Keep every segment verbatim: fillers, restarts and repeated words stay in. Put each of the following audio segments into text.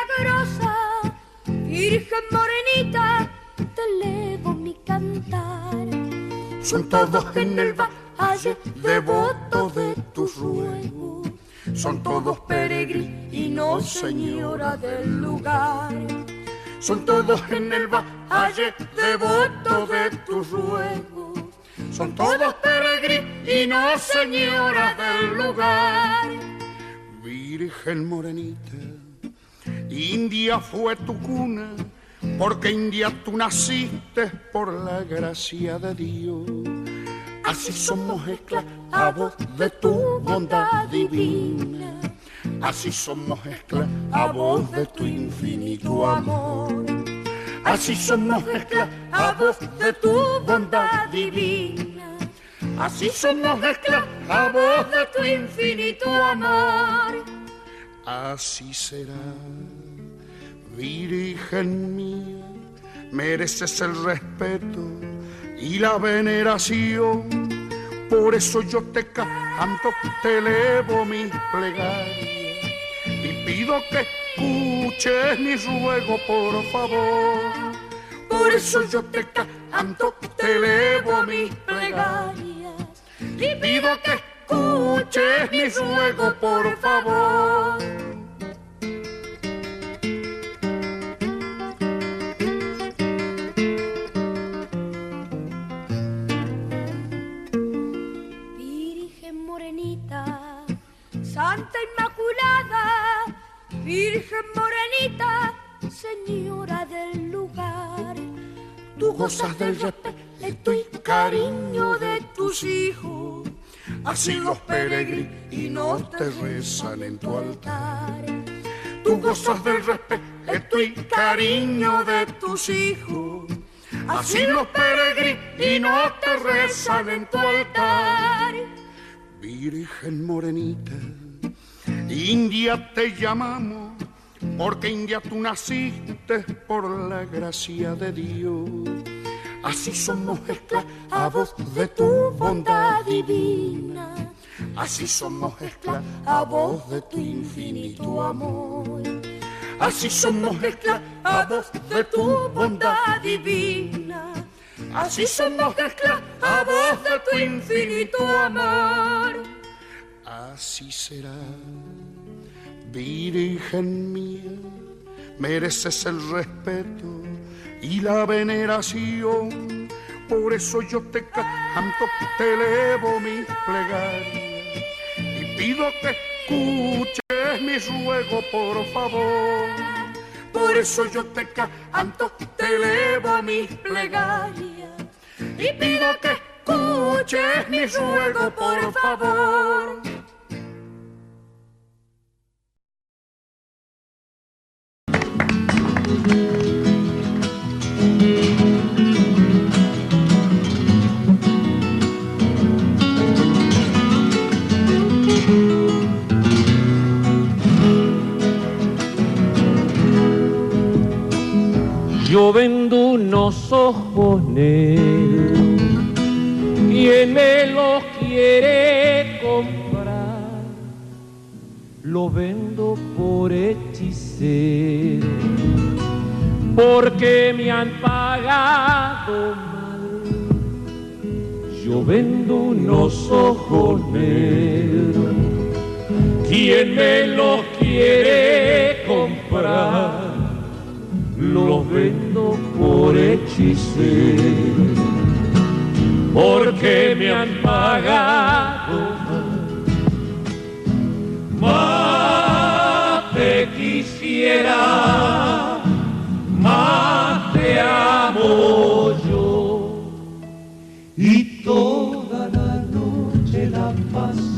milagrosa, Virgen morenita, te elevo mi cantar. Son todos en el valle devotos de tus ruegos, son todos peregrinos, Señora del lugar. Son todos en el valle devotos de tus ruegos, son todos peregrinos, Señora del lugar. Virgen morenita, India fue tu cuna, porque India tú naciste por la gracia de Dios. Así somos esclavos de tu bondad divina, así somos esclavos de tu infinito amor. Así somos esclavos de tu bondad divina, así somos esclavos de tu infinito amor. Así será, Virgen mía, mereces el respeto y la veneración. Por eso yo te canto, te elevo mis plegarias y pido que escuches mi ruego, por favor. Por eso yo te canto, te elevo mis plegarias y pido que escuches mi ruego, por favor. Virgen morenita, Santa Inmaculada, Virgen morenita, Señora del lugar. Tú gozas del respeto y cariño de tus hijos, así los peregrinos te rezan en tu altar. Tú gozas del respeto y cariño de tus hijos, así los peregrinos te rezan en tu altar. Virgen morenita, India te llamamos, porque India tú naciste por la gracia de Dios. Así somos esclavos de tu bondad divina, así somos esclavos de tu infinito amor. Así somos esclavos de tu bondad divina, así somos esclavos de tu infinito amor. Así será, Virgen mía, mereces el respeto y la veneración. Por eso yo te canto, te elevo mis plegarias y pido que escuches mi ruego, por favor. Por eso yo te canto, te elevo mis plegarias y pido que escuches mi ruego, por favor. Yo vendo unos ojos negros, quien me los quiere comprar, lo vendo por hechicero, porque me han pagado mal. Yo vendo unos ojos negros, quien me los quiere comprar, los vendo por hechicero, porque me han pagado mal. Más te quisiera, más te amo yo, y toda la noche la paso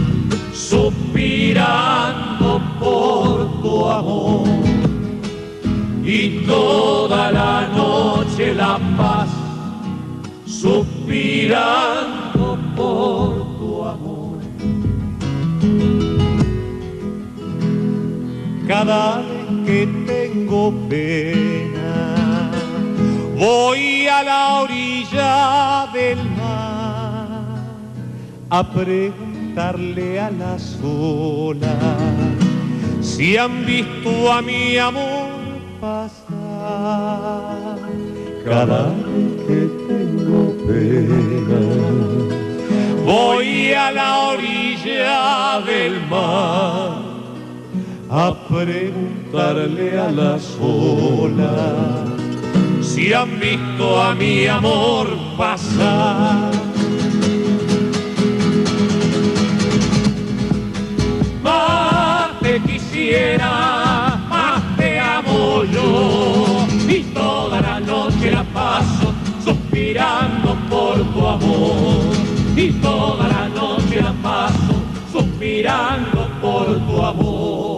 suspirando por tu amor. Y toda la noche la paz suspirando por tu amor. Cada vez que tengo pena voy a la orilla del mar a preguntarle a las olas si han visto a mi amor pasar. Cada vez que tengo pena, voy a la orilla del mar a preguntarle a las olas si han visto a mi amor pasar. Más te quisiera, más te amo yo, y toda la noche la paso suspirando por tu amor, y toda la noche la paso suspirando por tu amor.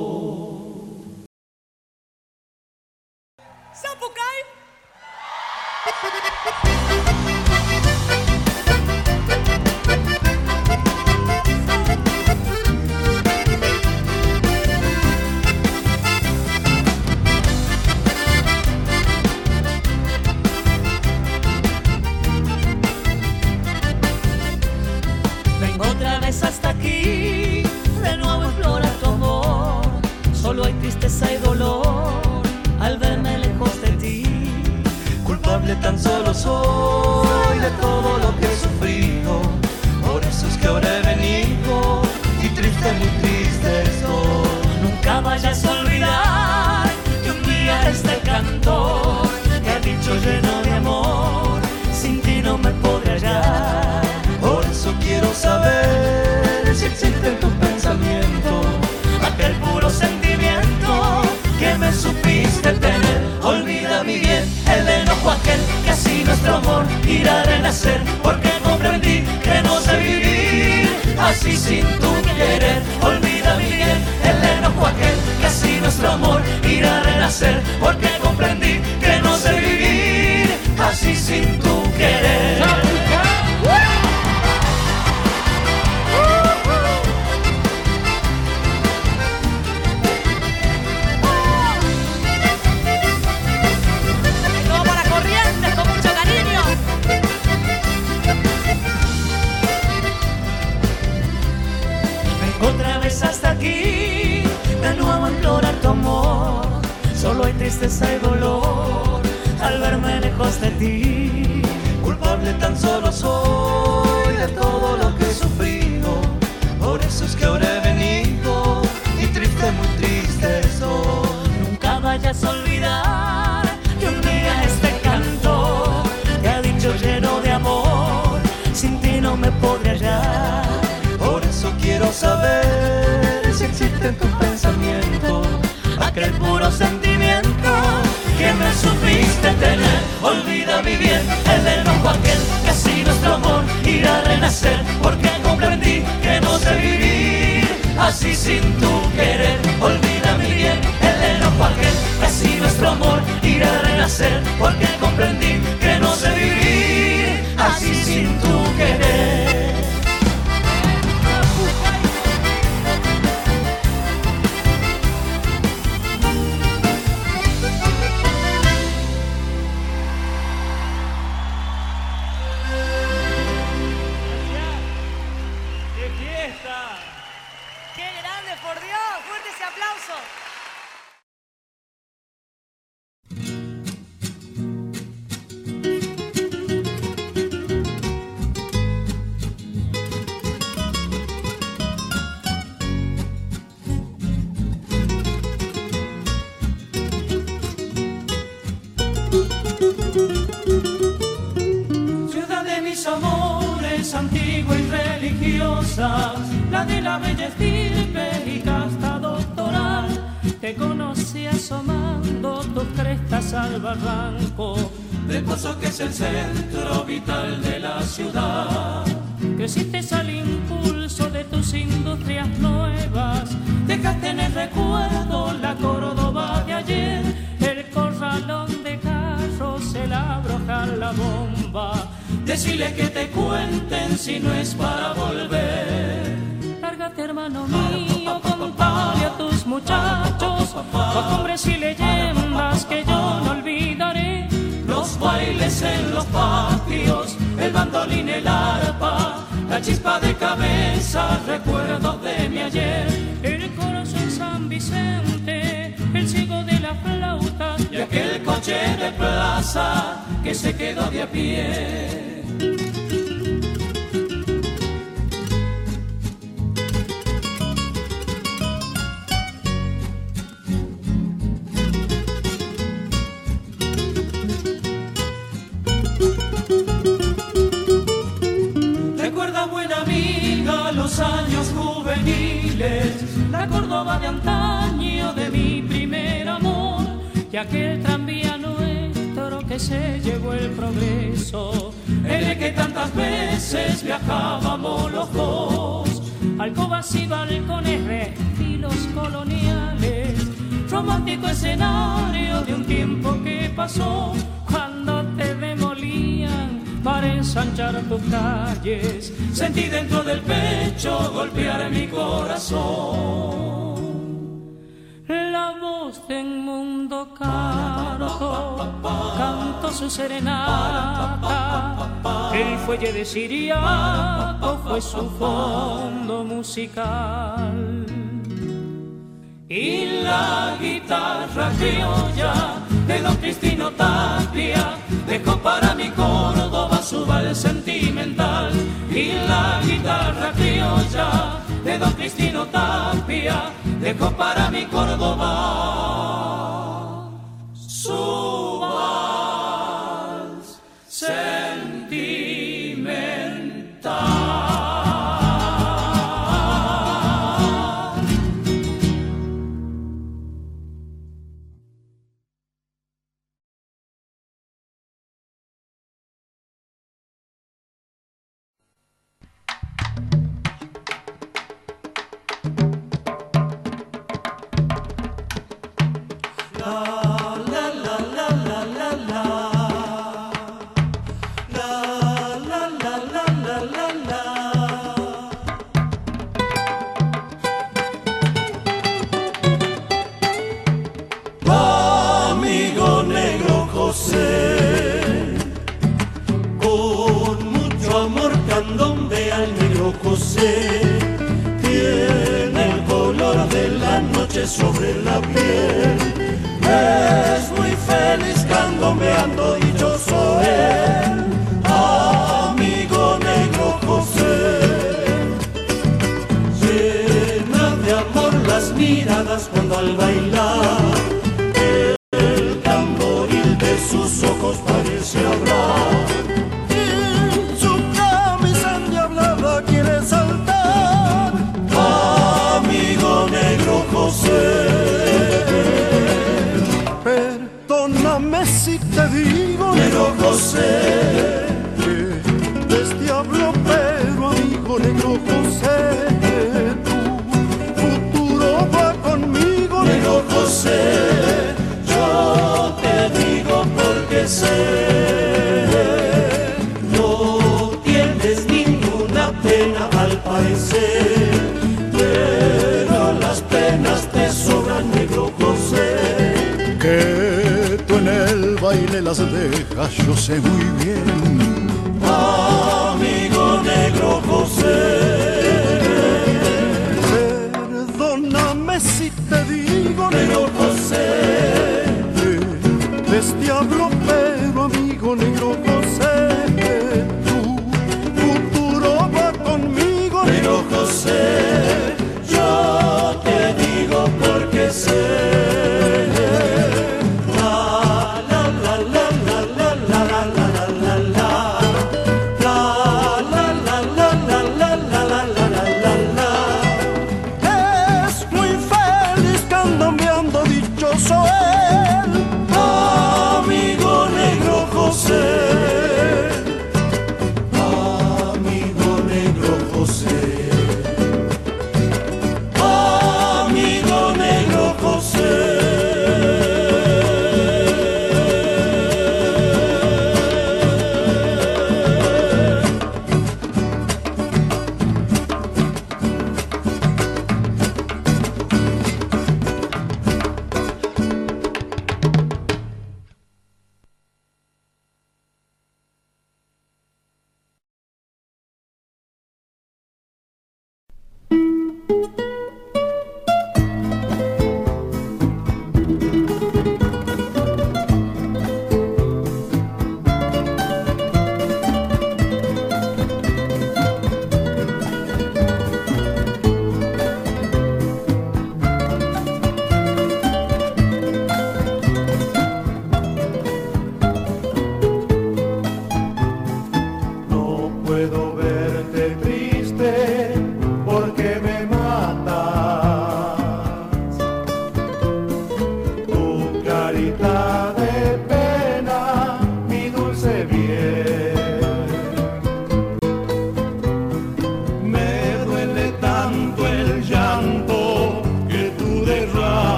Vengo otra vez hasta aquí, de nuevo explora tu amor. Solo hay tristeza y dolor al verme lejos de ti. Culpable tan solo soy de todo lo que he sufrido. Por eso es que ahora he venido y triste, muy triste estoy. Nunca vayas a olvidar que un día este cantor te ha dicho lleno de amor, sin ti no me podré hallar. Por eso quiero saber si existe en tu pensamiento aquel puro sentimiento que me supiste tener. Olvida mi bien el enojo aquel que así nuestro amor irá a renacer, porque comprendí que no sé vivir así sin tu querer. Olvida mi bien el enojo aquel que así nuestro amor irá a renacer, porque comprendí que no sé vivir así sin tu querer. Otra vez hasta aquí, de nuevo a implorar tu amor. Solo hay tristeza y dolor al verme lejos de ti. Culpable tan solo soy de todo lo que he sufrido. Por eso es que ahora he venido y triste, muy triste estoy. Nunca vayas a olvidar que un día este cantor te ha dicho lleno de amor, sin ti no me podré hallar. Por eso quiero saber si existe en tu pensamiento aquel puro sentimiento que me supiste tener. Olvida mi bien el enojo aquel que así nuestro amor irá a renacer, porque comprendí que no sé vivir así sin tu querer. Olvida mi bien el enojo aquel que así nuestro amor irá a renacer, porque comprendí que no sé vivir así sin tu querer. Ciudad de mis amores, antigua y religiosa, la de la bella estirpe y casta doctoral. Te conocí asomando tus crestas al barranco del Pozo, que es el centro vital de la ciudad. Creciste al impulso de tus industrias nuevas, dejaste en el recuerdo la Córdoba de ayer, el corralón de carros, el Abrojal, la bomba. Decile que te cuenten si no es para volver. Lárgate, hermano mío, contale a tus muchachos costumbres y leyendas que yo no olvidaré. Los bailes en los patios, el bandolín, el arpa, la chispa de cabeza, recuerdos de mi ayer. El corazón zambi Vicente, el ciego de la flauta, y aquel coche de plaza que se quedó de a pie. Recuerda, buena amiga, los años juveniles, la Córdoba de antaño de mi primer amor, y aquel tranvía nuestro que se llevó el progreso, en el que tantas veces viajábamos los dos. Alcobas y balcones de estilos coloniales, romántico escenario de un tiempo que pasó, cuando te demolían para ensanchar tus calles, sentí dentro del pecho golpear mi corazón. La voz de un mundo canto, cantó su serenata, el fuelle de Siriaco fue su fondo musical. Y la guitarra criolla de don Cristino Tapia dejó para mi Córdoba su vals sentimental. Y la guitarra criolla de don Cristino Tapia dejó para mi Córdoba su vals sentimental. Sobre la piel, es muy feliz candombeando, dichoso él, amigo negro José. Llena de amor las miradas cuando al bailar el tamboril de sus ojos parece hablar. En su camisa endiablada quiere saltar, amigo negro José. Perdóname si te digo, negro José, que desde hablo, pero amigo negro José, tu futuro va conmigo, negro José. Yo te digo porque sé, no tienes ninguna pena al parecer, pero las penas te sobran, negro José. Que tú en el baile las dejas, yo sé muy bien, amigo negro José. Perdóname si te digo, negro José, que desde hablo, pero amigo negro José, tu futuro va conmigo, negro José. Yo te digo porque sé.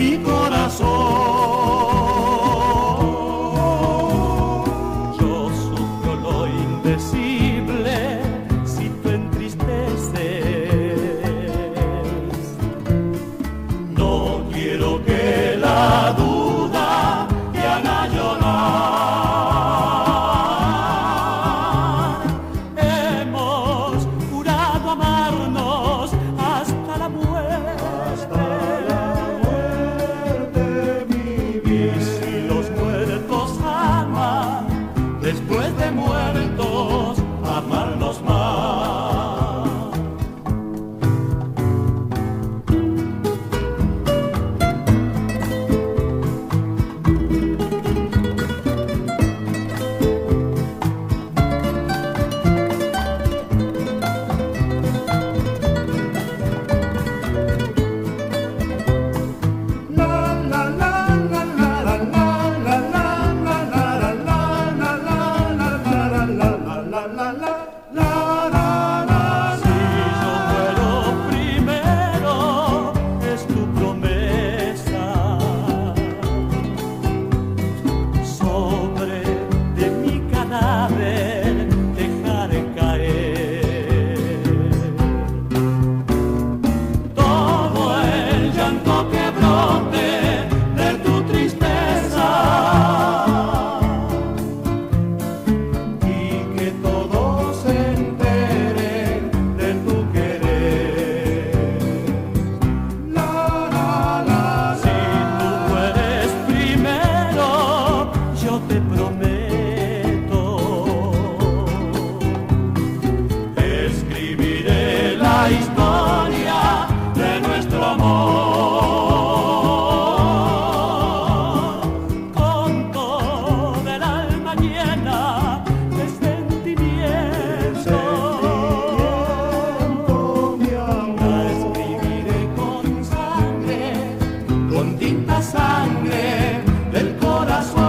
mi corazón. Yo sufro lo indecible si tú entristeces. No quiero que la duda te haga llorar. Hemos jurado amarnos hasta la muerte. Hasta la muerte, mi bien. Y si los muertos aman, después de muertos, amarnos más. Si yo muero primero, es tu promesa. Sobre de mi cadáver dejaré caer todo el llanto que brote de tu tristeza, y que todos se enteren de tu querer. La, la, la, si tú mueres primero, yo te prometo, escribiré la historia de nuestro amor con todo el alma llena de sentimiento. La escribiré con sangre, con tinta sangre del corazón.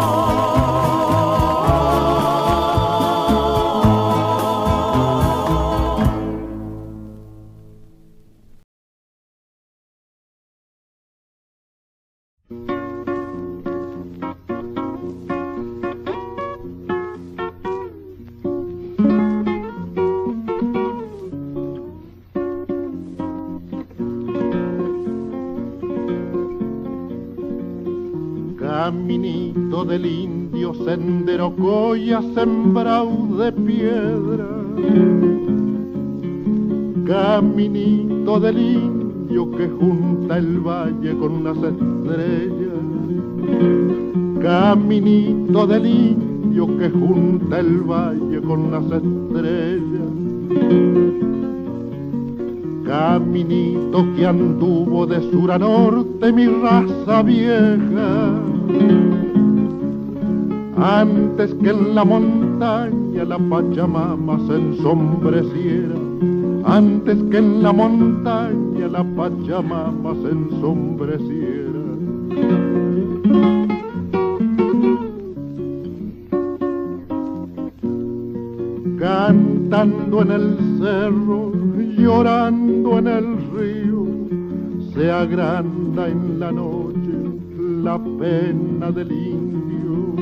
Caminito del indio, sendero coya sembrado de piedra. Caminito del indio que junta el valle con unas estrellas. Caminito del indio que junta el valle con unas estrellas. Caminito que anduvo de sur a norte mi raza vieja, antes que en la montaña la Pachamama se ensombreciera, antes que en la montaña la Pachamama se ensombreciera. Cantando en el cerro, llorando en el río, se agranda en la noche la pena del indio.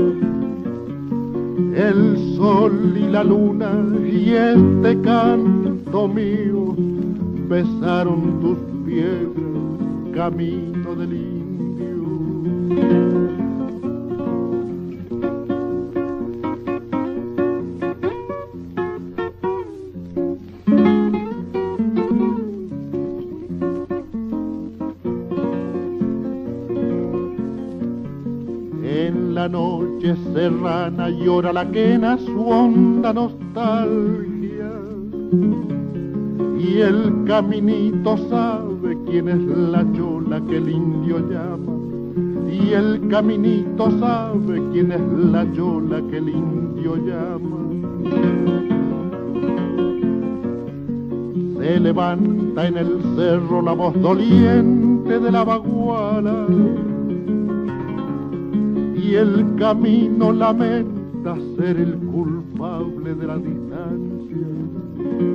El sol y la luna y este canto mío besaron tus piedras, camino del indio. En la noche serrana llora la quena su honda nostalgia, y el caminito sabe quién es la chola que el indio llama, y el caminito sabe quién es la chola que el indio llama. Se levanta en el cerro la voz doliente de la baguala, y el camino lamenta ser el culpable de la distancia,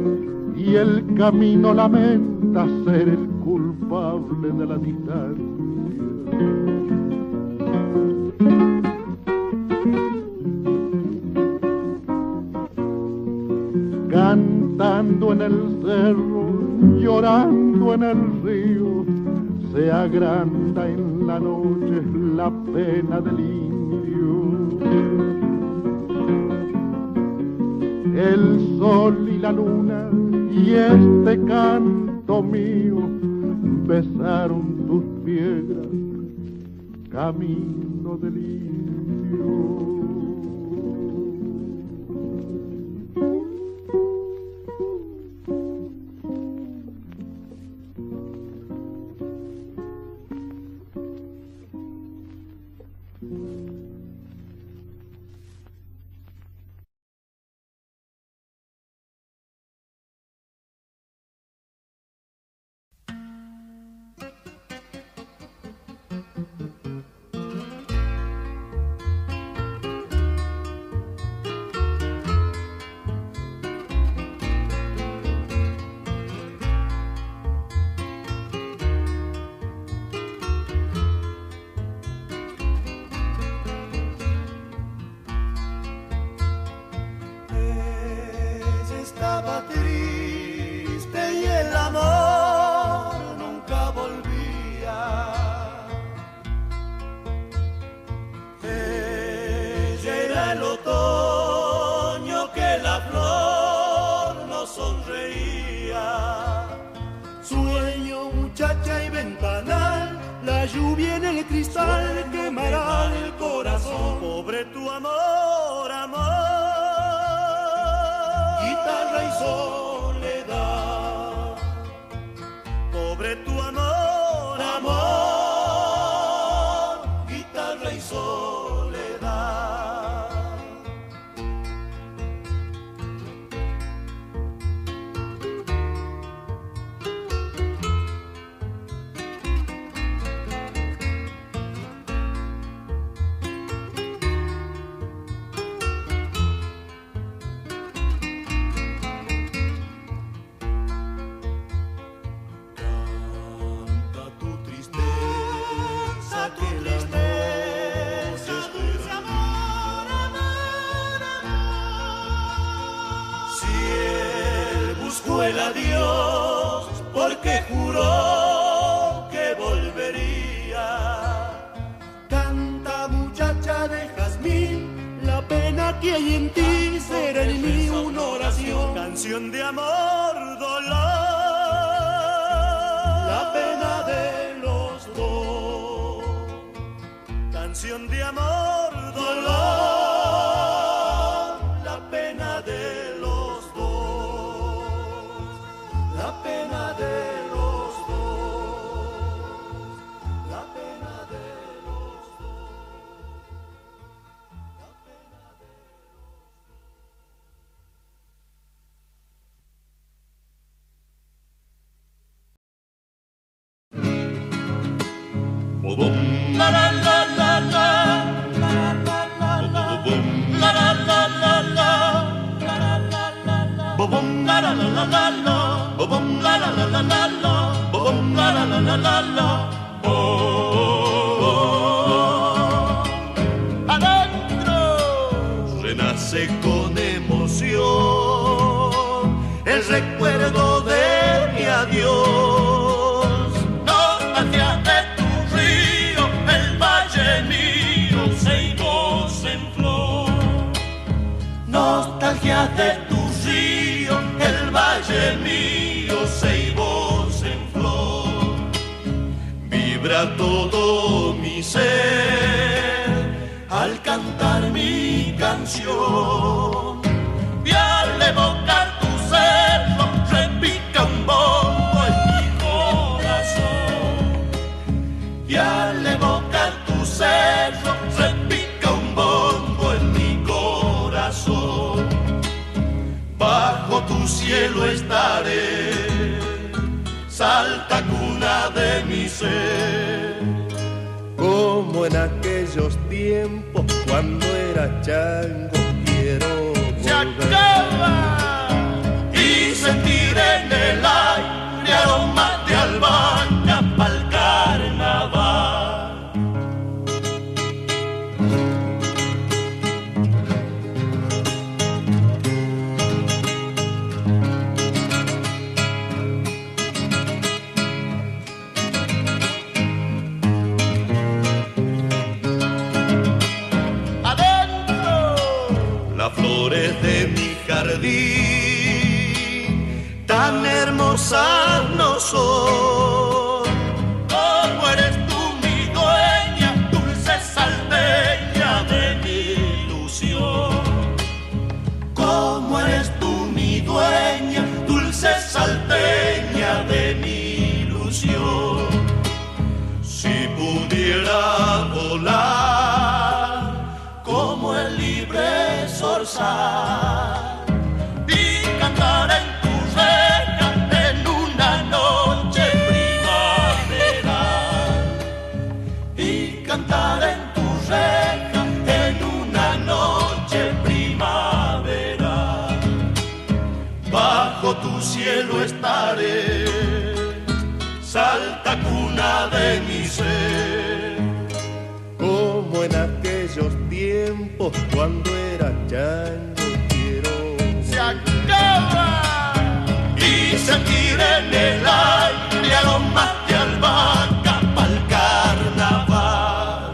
y el camino lamenta ser el culpable de la distancia. Cantando en el cerro, llorando en el río, se agranda en la noche la pena del indio. El sol y la luna y este canto mío besaron tus piedras, camino del indio. El adiós porque juró que volvería. Canta, muchacha de jazmín, la pena que hay en ti será en mí una oración. Canción de amor, dolor, la pena de los dos. Canción de amor, dolor, la pena de los dos. La pena de los dos, la pena de los dos, la pena de los dos. La la la la la, la la la la, la la la la la, la la la la la, bom la la la la la. Bom la la la la la la, bom la la la la la la, oh, oh, oh. Adentro renace con emoción el recuerdo de mi adiós. Nostalgia de tu río, el valle mío, ceibos en flor. Nostalgia de tu río, el valle mío, ceibos en flor. Vibra todo mi ser al cantar mi canción. Y al evocar tu cerro repica un bombo en mi corazón. Y al evocar tu cerro repica un bombo en mi corazón. Bajo tu cielo estaré, Salta cuna de mi ser. Como en aquellos tiempos cuando era chango, quiero volver. Se acaba y sentir en el aire aromas de albahaca pa'l carnaval. rosas no son. Como eres tú mi dueña, dulce salteña de mi ilusión. Como eres tú mi dueña, dulce salteña de mi ilusión. Si pudiera volar como el libre zorzal y cantar en tu reja en una noche primaveral, y cantar en tu reja en una noche primaveral, bajo tu cielo estaré, Salta cuna de mi ser. Como en aquellos tiempos cuando era chango, quiero Se acaba y se tira en el aire a lo más de albahaca pa'l carnaval.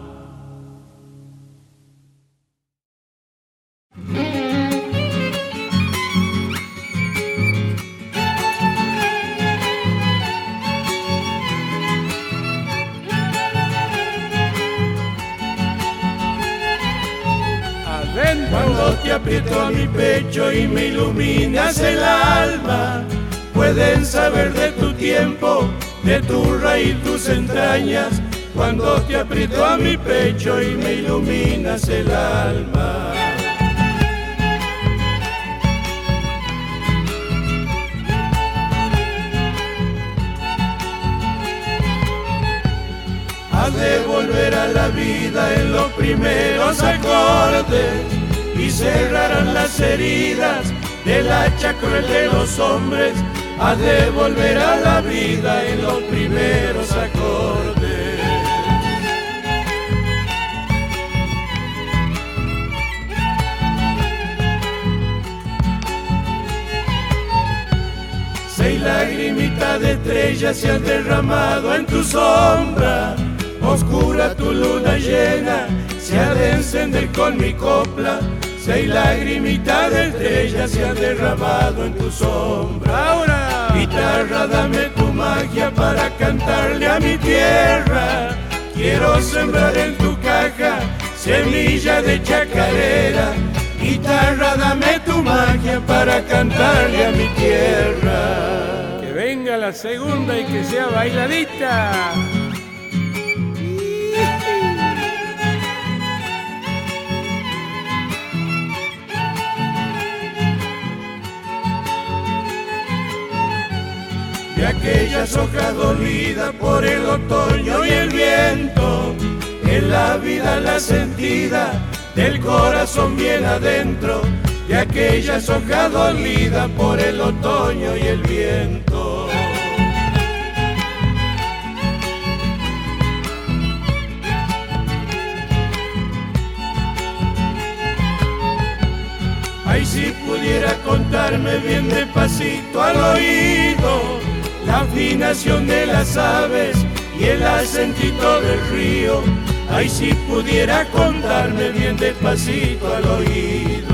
Cuando te aprieto a mi pecho y me iluminas el alma, pueden saber de tu tiempo, de tu raíz, tus entrañas. Cuando te aprieto a mi pecho y me iluminas el alma. Has de volver a la vida en los primeros acordes y cerrarán las heridas del hacha cruel de los hombres. Has de volver a la vida en los primeros acordes. Seis lagrimitas de estrellas se han derramado en tu sombra. Oscura tu luna llena se ha de encender con mi copla. Seis lagrimitas de estrellas se han derramado en tu sombra. Ahora, guitarra, dame tu magia para cantarle a mi tierra. Quiero sembrar en tu caja semilla de chacarera. Guitarra, dame tu magia para cantarle a mi tierra. Que venga la segunda y que sea bailadita. De aquellas hojas dolidas por el otoño y el viento, en la vida la sentida del corazón bien adentro. De aquellas hojas dolidas por el otoño y el viento. Ay, si pudiera contarme bien despacito al oído la afinación de las aves y el acentito del río. Ay, si pudiera contarme bien despacito al oído.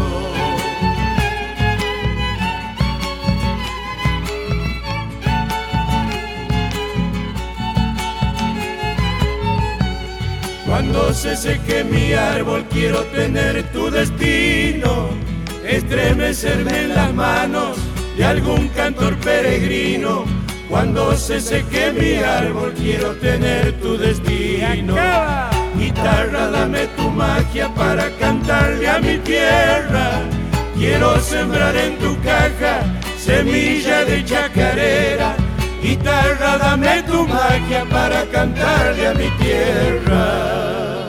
Cuando se seque mi árbol quiero tener tu destino, estremecerme en las manos de algún cantor peregrino. Cuando se seque mi árbol quiero tener tu destino. Guitarra, dame tu magia para cantarle a mi tierra. Quiero sembrar en tu caja semilla de chacarera. Guitarra, dame tu magia para cantarle a mi tierra.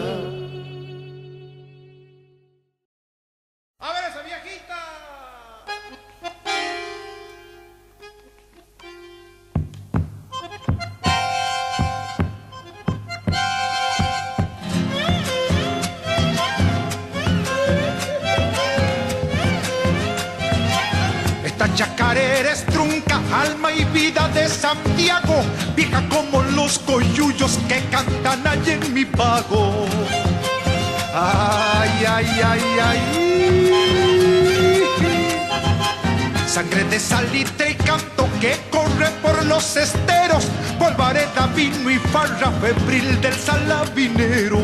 A ver esa viejita. Esta chacarera es trunca, alma y vida de Santiago, vieja como los coyullos que cantan allá en mi pago. Ay, ay, ay, ay. sangre de salitre y canto que corre por los esteros, polvareda, vino y farra febril del salabinero.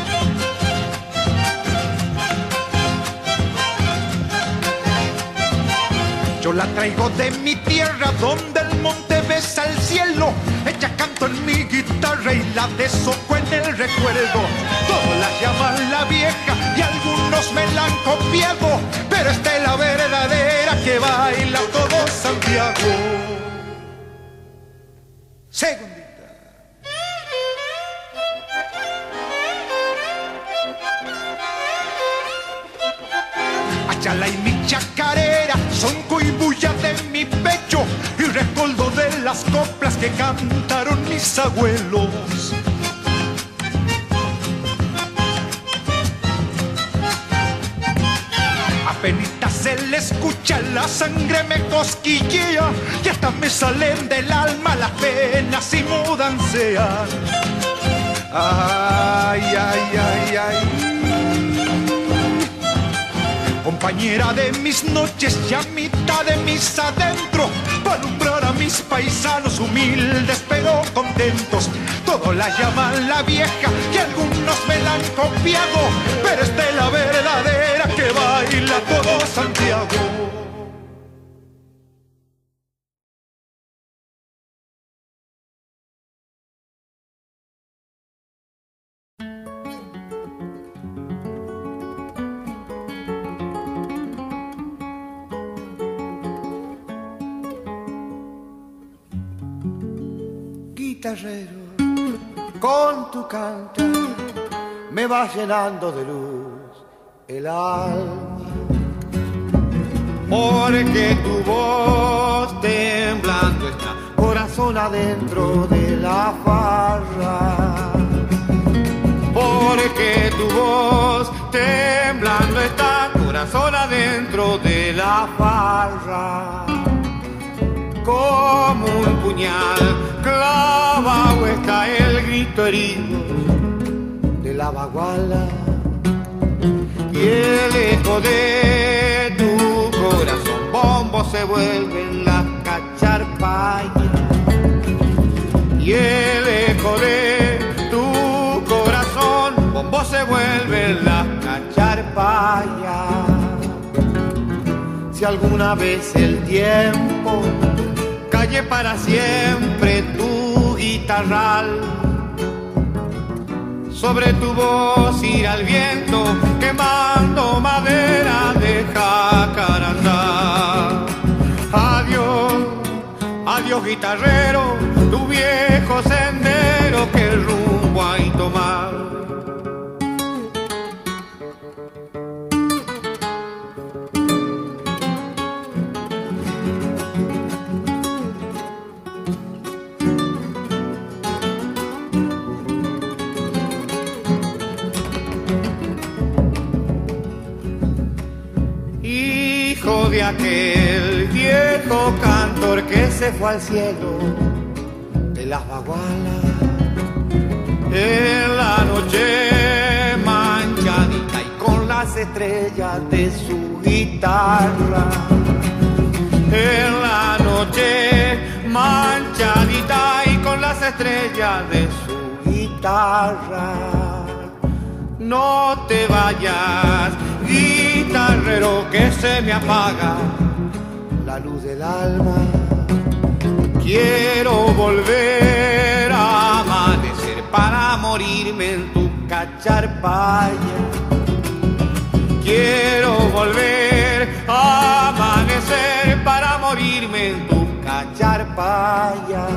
Yo la traigo de mi tierra donde el monte besa el cielo. Ella canto en mi guitarra y la desoco en el recuerdo. Todos la llaman la vieja y algunos me la han copiado, pero esta es la verdadera que baila todo Santiago. Segundita. Achala y mi chacarera son coibullas de mi pecho y recuerdo de las coplas que cantaron mis abuelos. Apenita se le escucha, la sangre me cosquillea y hasta me salen del alma las penas y mudancean. Ay, ay, ay, ay. Compañera de mis noches y a mitad de mis adentros, para alumbrar a mis paisanos humildes pero contentos. Todos la llaman la vieja y algunos me la han copiado, pero esta es la verdadera que baila todo Santiago. Guitarrero, con tu canto me vas llenando de luz el alma, porque tu voz temblando está, corazón adentro de la farra, porque tu voz temblando está, corazón adentro de la farra. Como un puñal clavado está el grito herido de la baguala y el eco de tu corazón bombo se vuelve en la cacharpaya y el eco de tu corazón bombo se vuelve en la cacharpaya. Si alguna vez el tiempo calle para siempre tu guitarral, sobre tu voz irá el viento quemando madera de jacarandá. Adiós, adiós guitarrero, tu viejo sendero que rumbo hay tomar. De aquel viejo cantor que se fue al cielo de las bagualas en la noche manchadita y con las estrellas de su guitarra, en la noche manchadita y con las estrellas de su guitarra. No te vayas, guitarrero, que se me apaga la luz del alma. Quiero volver a amanecer para morirme en tu cacharpaya. Quiero volver a amanecer para morirme en tu cacharpaya.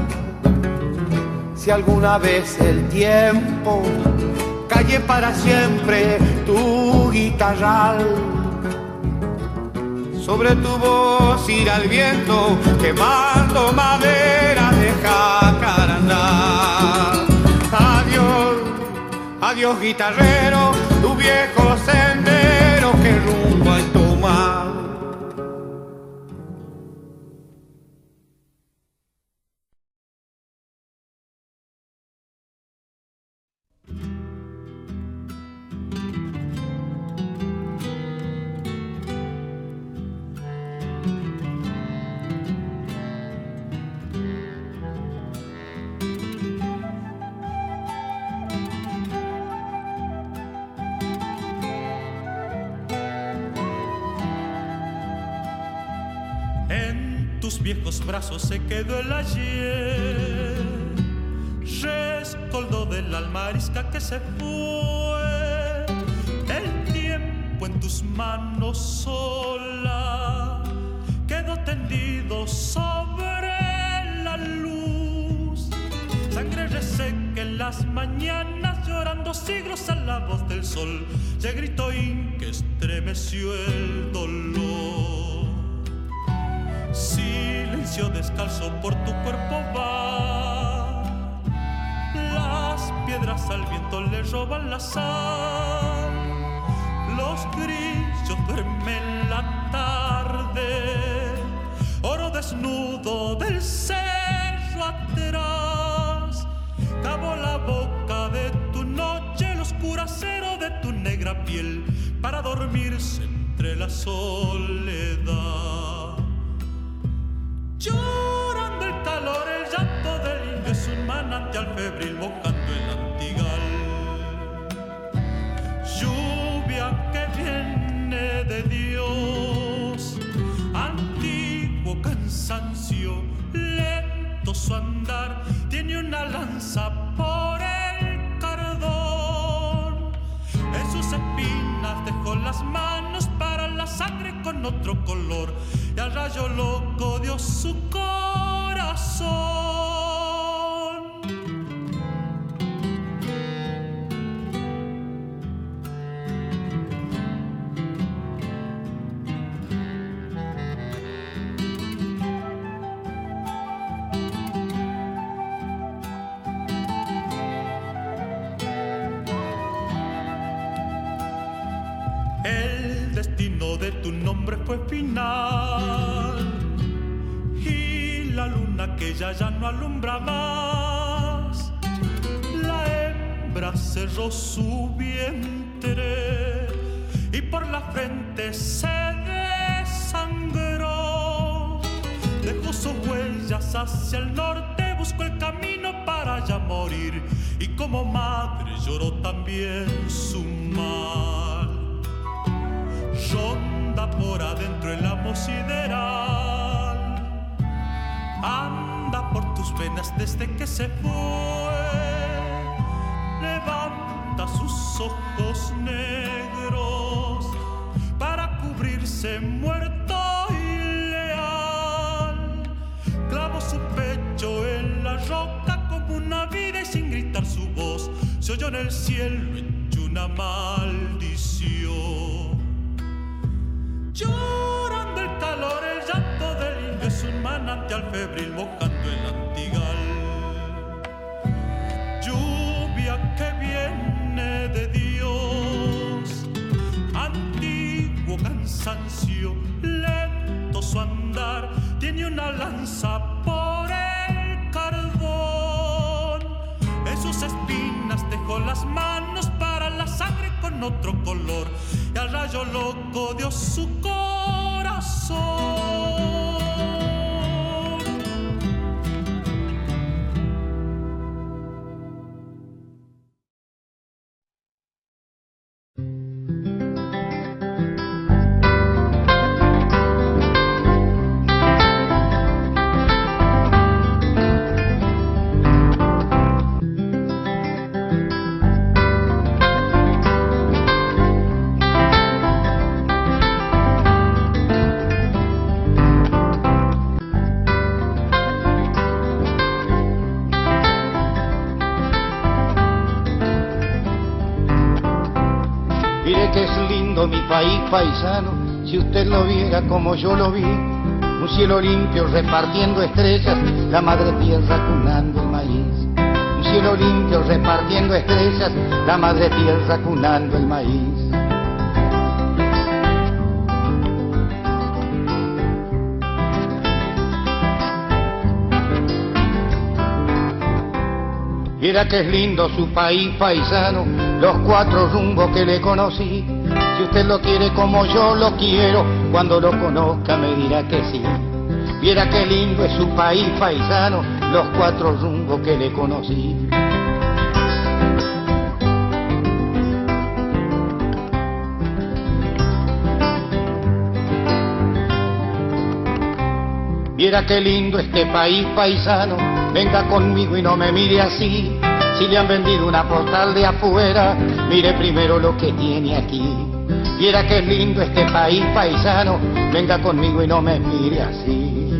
Si alguna vez el tiempo calle para siempre tu guitarral, sobre tu voz irá el viento quemando madera de jacarandá. Adiós, adiós guitarrero, tu viejo sendero que rumbo hay tomar. tus viejos brazos se quedó el ayer, rescoldo de la almarisca que se fue, el tiempo en tus manos sola quedó tendido sobre la luz, sangre reseca en las mañanas, llorando siglos a la voz del sol, y el grito in que estremeció el dolor. Silencio descalzo por tu cuerpo va, las piedras al viento le roban la sal, los grillos duermen la tarde, oro desnudo del cerro atrás, cavo la boca de tu noche, el oscuro acero de tu negra piel, para dormirse entre la soledad. Llorando el calor, el llanto del indio es un manantial febril mojando el antigal. Lluvia que viene de Dios, antiguo cansancio, lento su andar, tiene una lanza por el cardón. En sus espinas dejó las manos para la sangre con otro color, y al rayo loco dio su corazón. El destino de tu nombre fue final, y la luna que ya ya no alumbra más, la hembra cerró su vientre y por la frente se desangró, dejó sus huellas hacia el norte, buscó el camino para ya morir, y como madre lloró también su mal. Ronda por adentro el amo sideral, anda por tus venas desde que se fue, levanta sus ojos negros para cubrirse muerto y leal, clavó su pecho en la roca como una vida y sin gritar su voz se oyó en el cielo hecho una maldición. Llorando el calor, el llanto del indio es un manantial febril mojando el antigal. Lluvia que viene de Dios, antiguo cansancio, lento su andar, tiene una lanza por el cardón. En sus espinas dejó las manos para la sangre con otro color, y al rayo loco dio su corazón. Mi país paisano, si usted lo viera como yo lo vi, un cielo limpio repartiendo estrellas, la madre tierra cunando el maíz. Un cielo limpio repartiendo estrellas, la madre tierra cunando el maíz. Mira que es lindo su país paisano, los cuatro rumbos que le conocí. Si usted lo quiere como yo lo quiero, cuando lo conozca me dirá que sí. Viera qué lindo es su país paisano, los cuatro rumbos que le conocí. Viera qué lindo este país paisano, venga conmigo y no me mire así. Si le han vendido una postal de afuera, mire primero lo que tiene aquí. Viera qué lindo este país paisano, venga conmigo y no me mire así.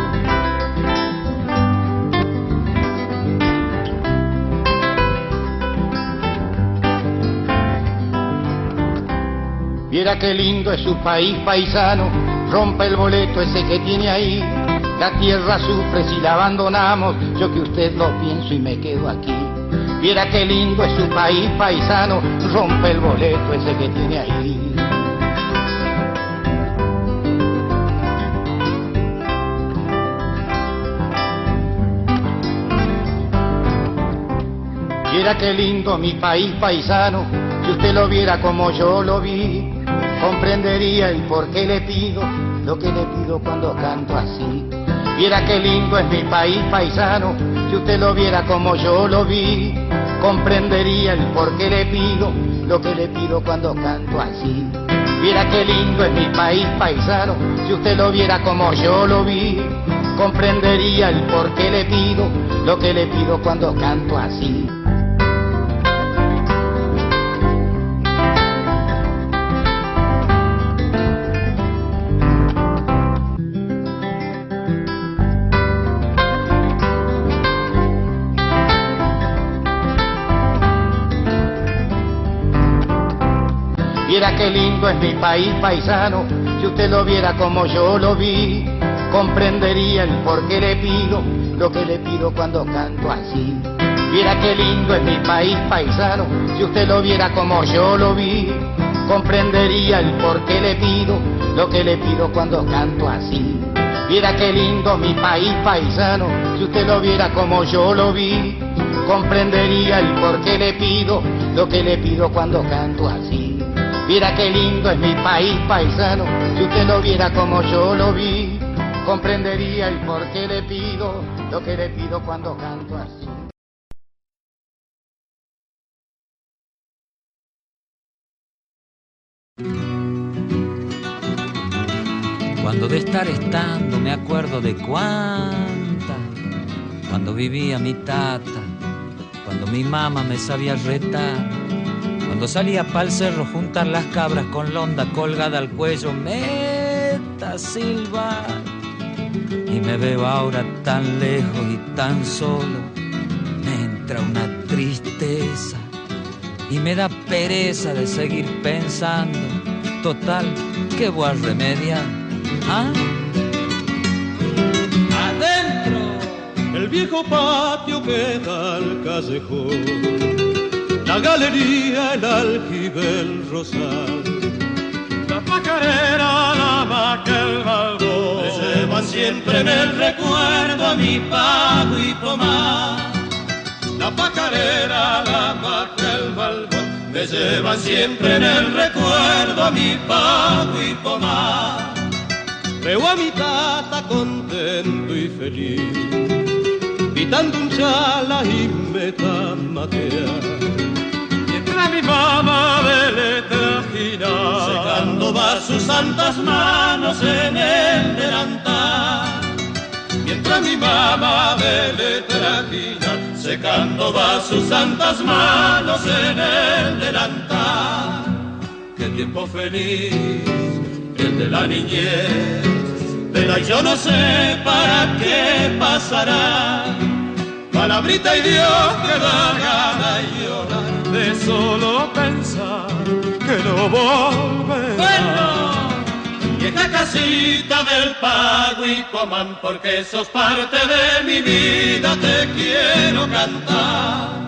Viera qué lindo es su país paisano, rompa el boleto ese que tiene ahí. La tierra sufre si la abandonamos, yo que usted lo pienso y me quedo aquí. Viera qué lindo es su país paisano, rompe el boleto ese que tiene ahí. Viera qué lindo mi país paisano, si usted lo viera como yo lo vi, comprendería el por qué le pido lo que le pido cuando canto así. Viera qué lindo es mi país paisano, si usted lo viera como yo lo vi, comprendería el por qué le pido lo que le pido cuando canto así. Viera qué lindo es mi país paisano, si usted lo viera como yo lo vi, comprendería el por qué le pido lo que le pido cuando canto así. Viera qué lindo es mi país paisano, si usted lo viera como yo lo vi, comprendería el por qué le pido lo que le pido cuando canto así. Viera qué lindo es mi país paisano, si usted lo viera como yo lo vi, comprendería el por qué le pido lo que le pido cuando canto así. Viera qué lindo mi país paisano, si usted lo viera como yo lo vi, comprendería el por qué le pido lo que le pido cuando canto así. Viera qué lindo es mi país paisano, si usted lo viera como yo lo vi, comprendería el por qué le pido lo que le pido cuando canto así. Cuando de estar estando me acuerdo de cuánta, cuando vivía mi tata, cuando mi mamá me sabía retar, cuando salía pa'l cerro juntar las cabras con londa colgada al cuello, meta silbar. Y me veo ahora tan lejos y tan solo, me entra una tristeza y me da pereza de seguir pensando. Total, ¿qué voy a remediar? ¿Ah? Adentro, el viejo patio que da al callejón, la galería, el aljibe, el rosal, la pajarera, la vaca, el balbón, me llevan siempre en el recuerdo a mi pago y pomar. La pajarera, la vaca, el balbón, me llevan siempre en el recuerdo a mi pago y pomar. Veo a mi tata contento y feliz, pitando un chala y me tamatea. Mientras mi mamá vele trajina, secando va sus santas manos en el delantal. Mientras mi mamá vele trajina, secando va sus santas manos en el delantal. Qué tiempo feliz, el de la niñez, pero yo no sé para qué pasará. Palabrita y Dios que da gana y llorar de solo pensar que no volverá. Bueno, y esta casita del Pago y Pomán, porque sos parte de mi vida, te quiero cantar.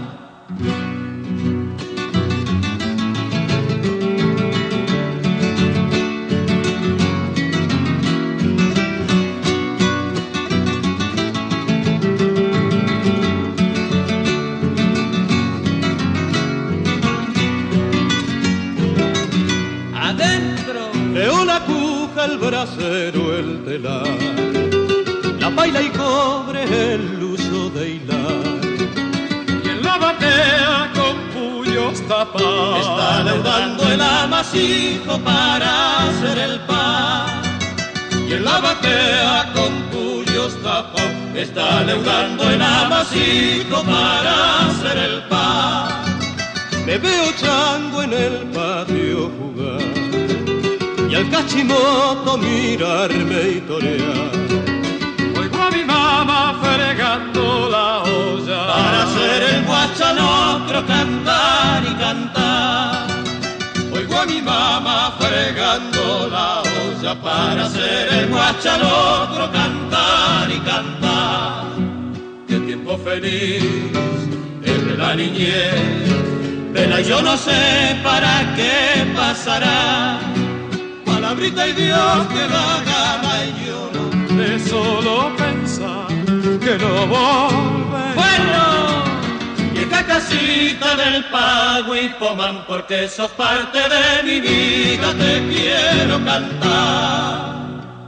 El brasero, el telar, la paila y cobre, el uso de hilar. Y en la batea con puños tapados está leudando el amasijo para hacer el pan. Y en la batea con puños japo está leudando en amasijo para hacer el pan. Me veo chango en el patio jugar y al cachimoto mirarme y torear. Oigo a mi mamá fregando la olla para hacer el guachanocro, cantar y cantar. Oigo a mi mamá fregando la olla para hacer el guachanocro, cantar y cantar. Qué tiempo feliz es de la niñez, pena yo no sé para qué pasará. Palabrita y Dios que da gana y yo no de solo pensar que no volverá. Bueno, llega casita del pago y Pomán, porque sos parte de mi vida, te quiero cantar.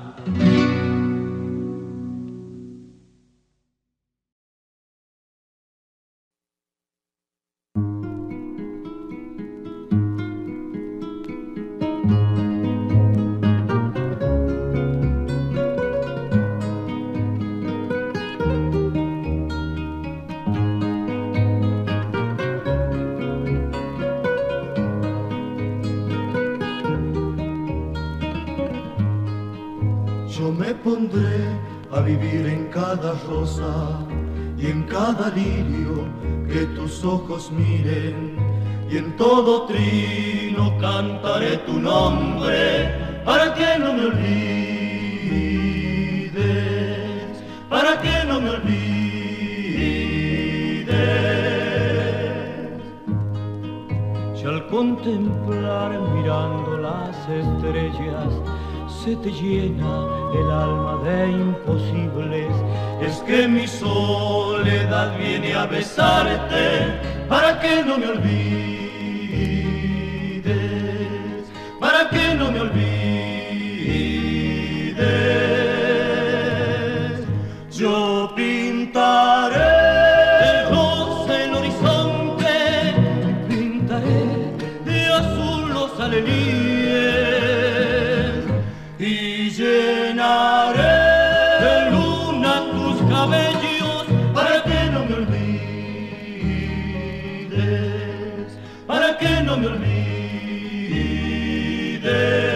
Pondré a vivir en cada rosa y en cada lirio que tus ojos miren, y en todo trino cantaré tu nombre para que no me olvides, para que no me olvides. Si al contemplar mirando las estrellas se te llena el alma de imposibles, es que mi soledad viene a besarte para que no me olvides, para que no me olvides. Yo pintaré el rosa el horizonte, pintaré de azul los alelíes y llenaré de luna tus cabellos para que no me olvides, para que no me olvides.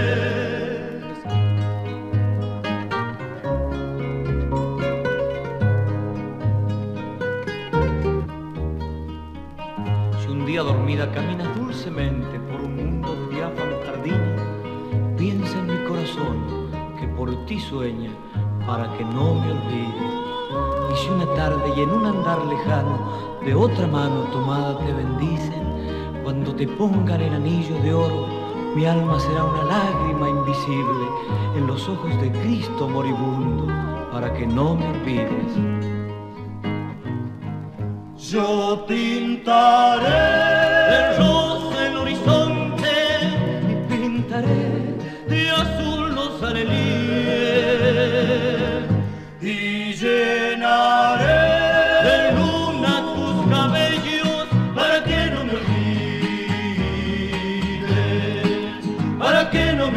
Si un día dormida caminas dulcemente por un mundo de diáfanos jardines, piensa en mi corazón que por ti sueña para que no me olvides. Y si una tarde y en un andar lejano de otra mano tomada te bendicen, cuando te pongan el anillo de oro, mi alma será una lágrima invisible en los ojos de Cristo moribundo para que no me olvides. Yo pintaré el rosa el horizonte y pintaré de azul los alelíes y llenaré de luna tus cabellos para que no me olvides, para que no me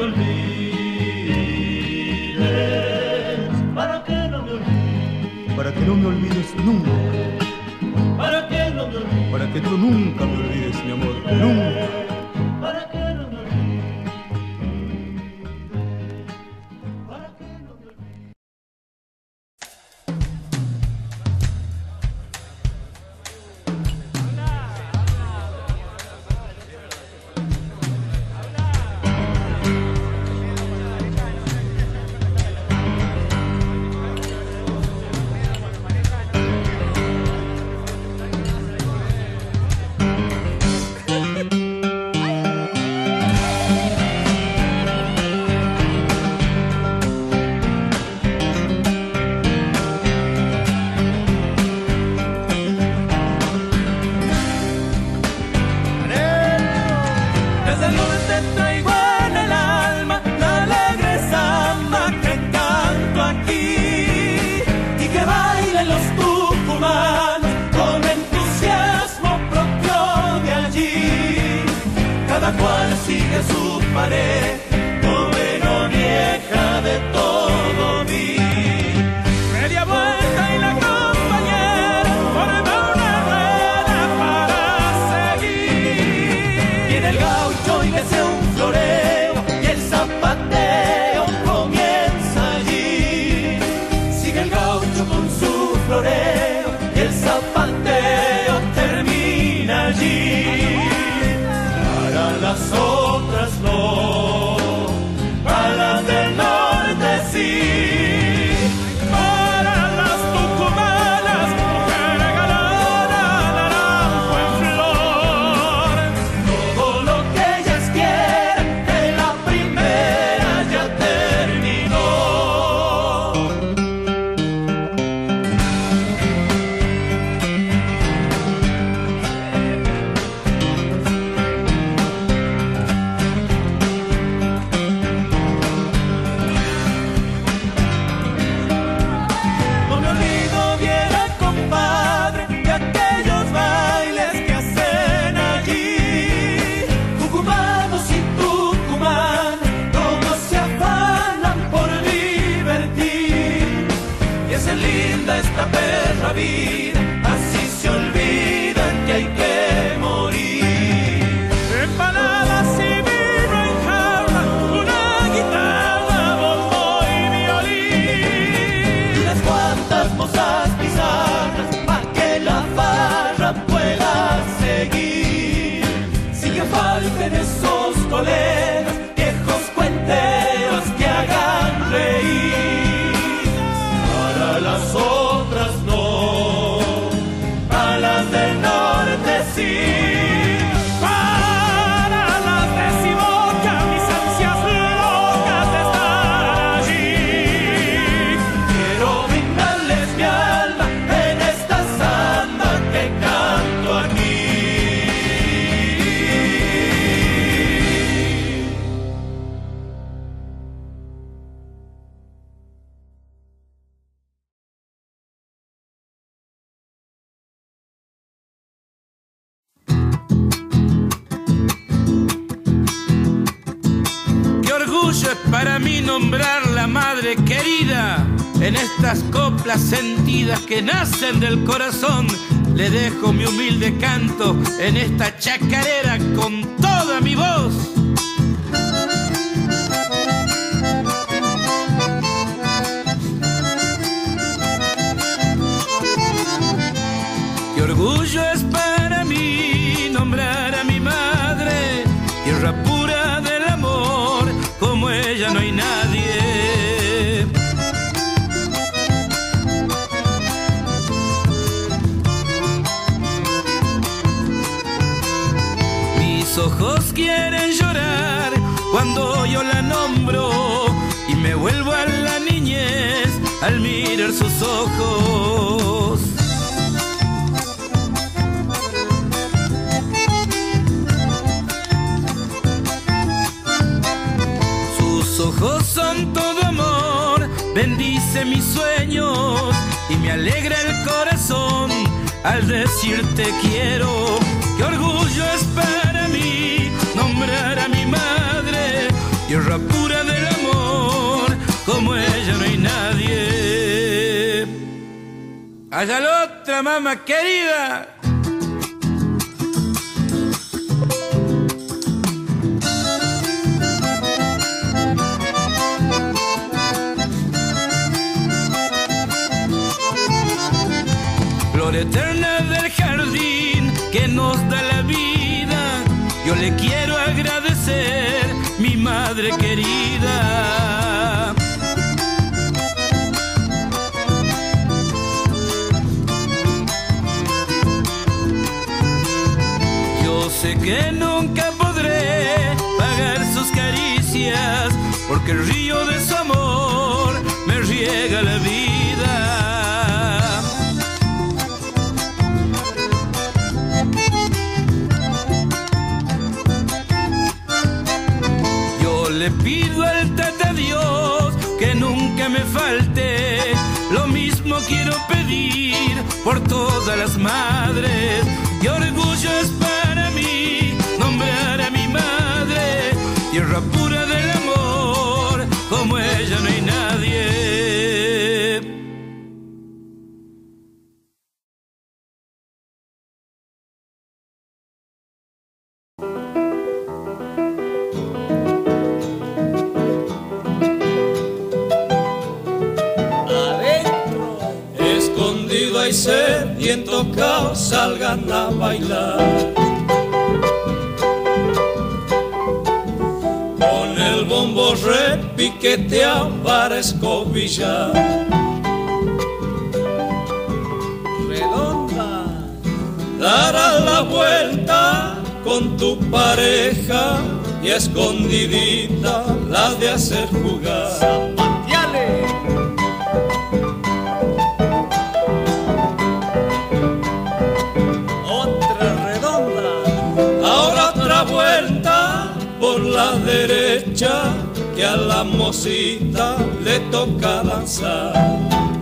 olvides, para que no me olvides, para que no me olvides nunca, para que no me olvides, para que tú nunca me olvides, mi amor, nunca. Para que no me olvides, para que no me olvides. sigue su pared, joven o vieja de todo vi. floreo y el zapateo termina allí. Para las otras no, para las del norte sí. Vida, así se olvidan que hay que morir. Empanadas y vino en jarra, una guitarra, bombo y violín. Unas cuantas mozas pizarras pa' que la farra pueda seguir. Sin que falten esos colegas, viejos cuenteros que hagan reír. Para las otras no, para las del norte sí. Para las de Siboca, mis ansias locas de estar allí. Quiero brindarles mi alma en esta samba que canto aquí. Para mí nombrar la madre querida en estas coplas sentidas que nacen del corazón. Le dejo mi humilde canto en esta chacarera con toda mi voz. Qué orgullo es para mí nombrar a mi madre, tierra pura del amor, como ella no hay nadie. Mis ojos quieren llorar cuando yo la nombro y me vuelvo a la niñez al mirar sus ojos. Sus ojos son todo amor, bendice mis sueños y me alegra el corazón al decirte quiero. Qué orgullo es para mí nombrar a mi madre, tierra pura del amor, como ella no hay nadie. Allá la otra mamá querida. Flor eterna del jardín que nos da la vida, yo le quiero agradecer, mi madre querida. Yo sé que nunca podré pagar sus caricias, porque el río de su amor me riega la vida. Le pido al Tata Dios que nunca me falte, lo mismo quiero pedir por todas las madres. Y orgullo es para mí nombrar a mi madre, tierra pura del amor, como ella no hay nadie. hay sed y entocados salgan a bailar. Con el bombo repiqueteado para escobillar. Redonda, darás la vuelta con tu pareja y escondidita la de hacer jugar. ¡Zapateale! Otra redonda, ahora otra vuelta por la derecha que a la mocita le toca danzar.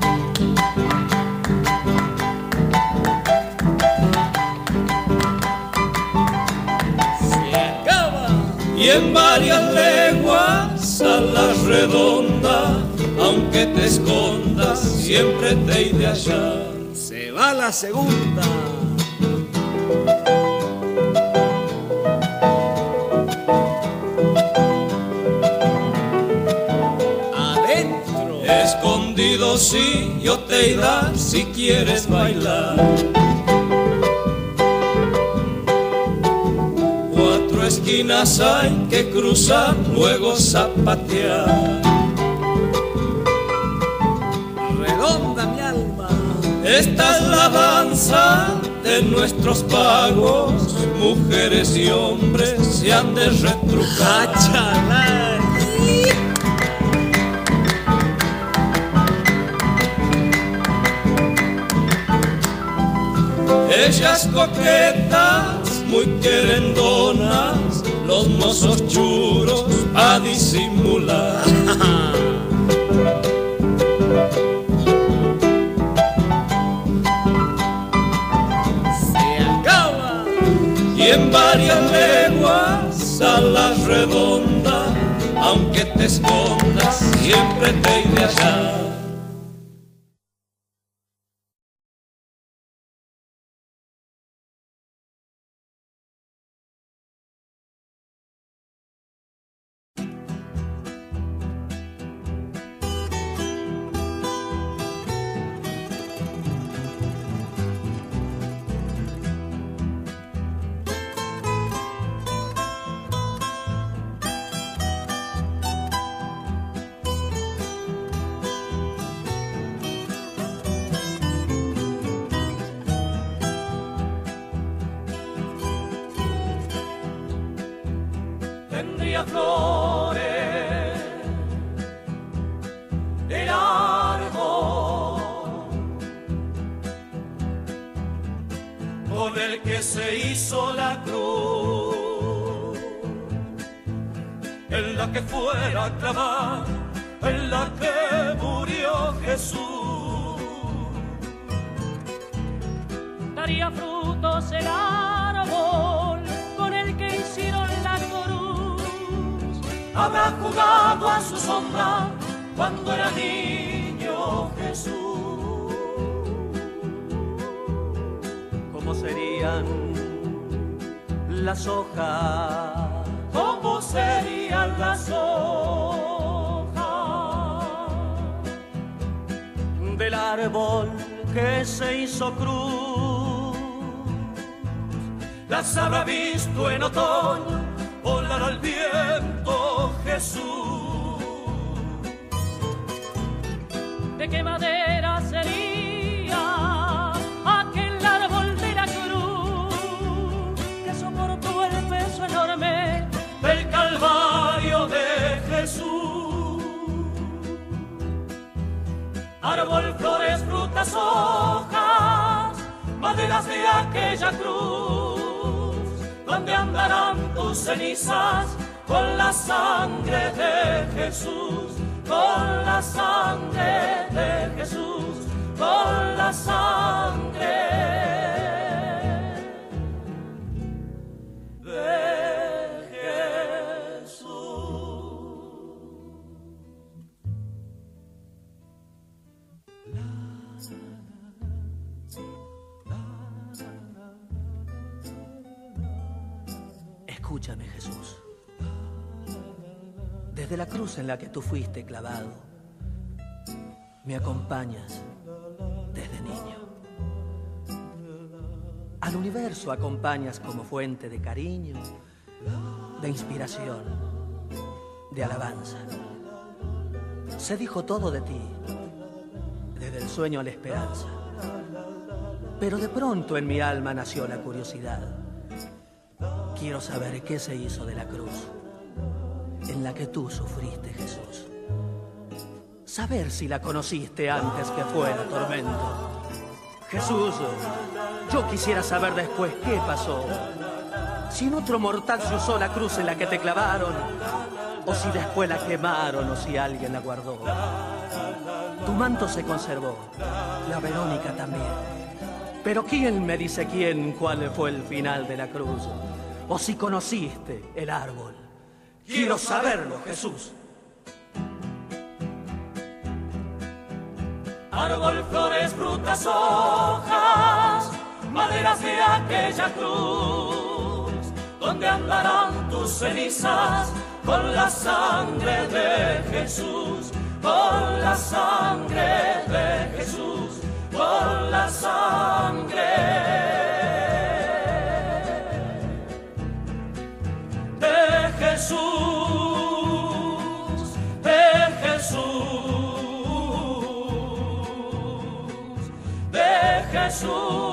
Y en varias leguas a la redonda, aunque te escondas, siempre te he de hallar. Se va la segunda. Adentro. Escondido sí, yo te he de dar si quieres bailar. Esquinas hay que cruzar, luego zapatear. Redonda mi alma, esta es la danza de nuestros pagos. Mujeres y hombres se han de retrucar. ¡Achalá! Ellas coquetas, muy querendonas, los mozos churos a disimular. Se acaba. Y en varias leguas a la redonda, aunque te escondas, siempre te he de hallar. Tendría flores el árbol con el que se hizo la cruz, en la que fuera a clavar, en la que murió Jesús. Daría frutos el árbol con el que hicieron la cruz. Habrá jugado a su sombra cuando era niño Jesús. ¿Cómo serían las hojas? ¿Cómo serían las hojas del árbol que se hizo cruz? Las habrá visto en otoño volar al viento Jesús. ¿De qué madera sería aquel árbol de la cruz que soportó el peso enorme del Calvario de Jesús? Árbol, flores, frutas, hojas, maderas de aquella cruz, donde andarán tus cenizas con la sangre de Jesús, con la sangre de Jesús, con la sangre de Jesús. Escúchame, Jesús. Desde la cruz en la que tú fuiste clavado, me acompañas desde niño. Al universo acompañas como fuente de cariño, de inspiración, de alabanza. Se dijo todo de ti, desde el sueño a la esperanza. Pero de pronto en mi alma nació la curiosidad. Quiero saber qué se hizo de la cruz en la que tú sufriste, Jesús. Saber si la conociste antes que fuera tormento. Jesús, yo quisiera saber después qué pasó. Si en otro mortal se usó la cruz en la que te clavaron, o si después la quemaron, o si alguien la guardó. Tu manto se conservó, la Verónica también. Pero ¿quién me dice quién, cuál fue el final de la cruz? O si conociste el árbol. Quiero saberlo, Jesús. Árbol, flores, frutas, hojas, maderas de aquella cruz, donde andarán tus cenizas con la sangre de Jesús, con la sangre de Jesús, con la sangre de Jesús, de Jesús. Jesús.